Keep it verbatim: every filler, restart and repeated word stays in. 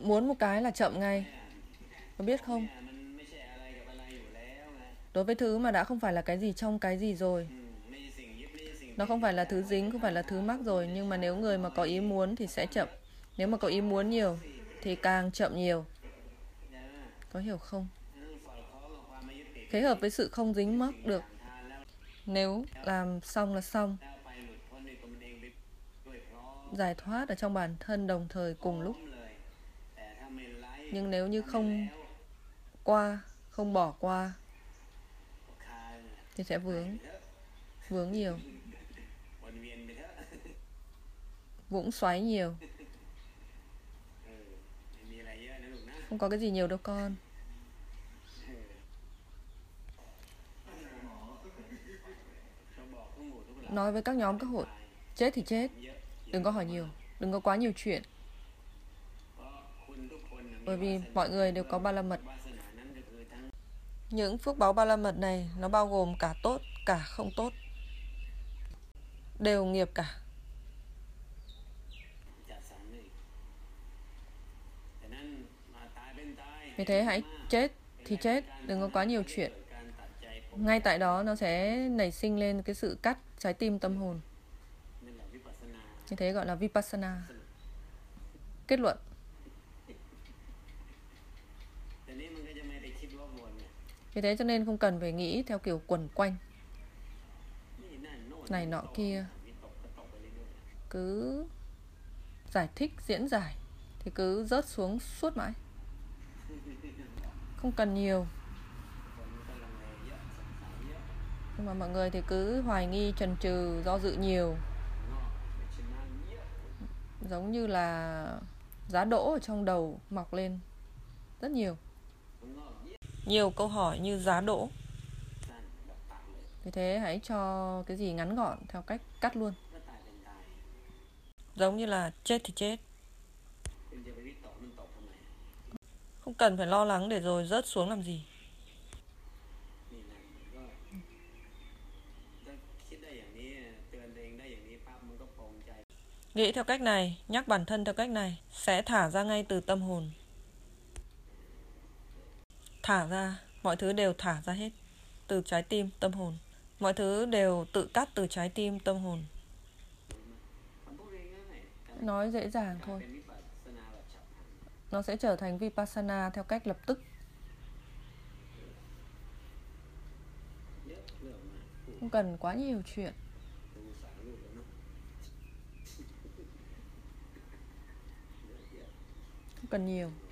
muốn một cái là chậm ngay. Có biết không? Đối với thứ mà đã không phải là cái gì trong cái gì rồi, nó không phải là thứ dính, không phải là thứ mắc rồi. Nhưng mà nếu người mà có ý muốn thì sẽ chậm. Nếu mà có ý muốn nhiều thì càng chậm nhiều. Có hiểu không? Phối hợp với sự không dính mắc được. Nếu làm xong là xong. Giải thoát ở trong bản thân đồng thời cùng lúc. Nhưng nếu như không qua, không bỏ qua thì sẽ vướng. Vướng nhiều. Vũng xoáy nhiều. Không có cái gì nhiều đâu con. Nói với các nhóm các hội, chết thì chết, đừng có hỏi nhiều, đừng có quá nhiều chuyện. Bởi vì mọi người đều có ba la mật. Những phước báu ba la mật này nó bao gồm cả tốt, cả không tốt, đều nghiệp cả. Vì thế hãy chết thì chết, đừng có quá nhiều chuyện. Ngay tại đó nó sẽ nảy sinh lên cái sự cắt trái tim tâm hồn. Như thế gọi là Vipassana. Kết luận. Vì thế cho nên không cần phải nghĩ theo kiểu quẩn quanh này nọ kia. Cứ giải thích, diễn giải thì cứ rớt xuống suốt mãi. Không cần nhiều. Nhưng mà mọi người thì cứ hoài nghi, chần chừ, do dự nhiều. Giống như là giá đỗ ở trong đầu mọc lên rất nhiều. Nhiều câu hỏi như giá đỗ. Vì thế hãy cho cái gì ngắn gọn theo cách cắt luôn. Giống như là chết thì chết. Không cần phải lo lắng để rồi rớt xuống làm gì. Nghĩ theo cách này, nhắc bản thân theo cách này sẽ thả ra ngay từ tâm hồn. Thả ra, mọi thứ đều thả ra hết. Từ trái tim, tâm hồn. Mọi thứ đều tự cắt từ trái tim, tâm hồn. Nói dễ dàng thôi. Nó sẽ trở thành Vipassana theo cách lập tức. Không cần quá nhiều chuyện. Không cần nhiều.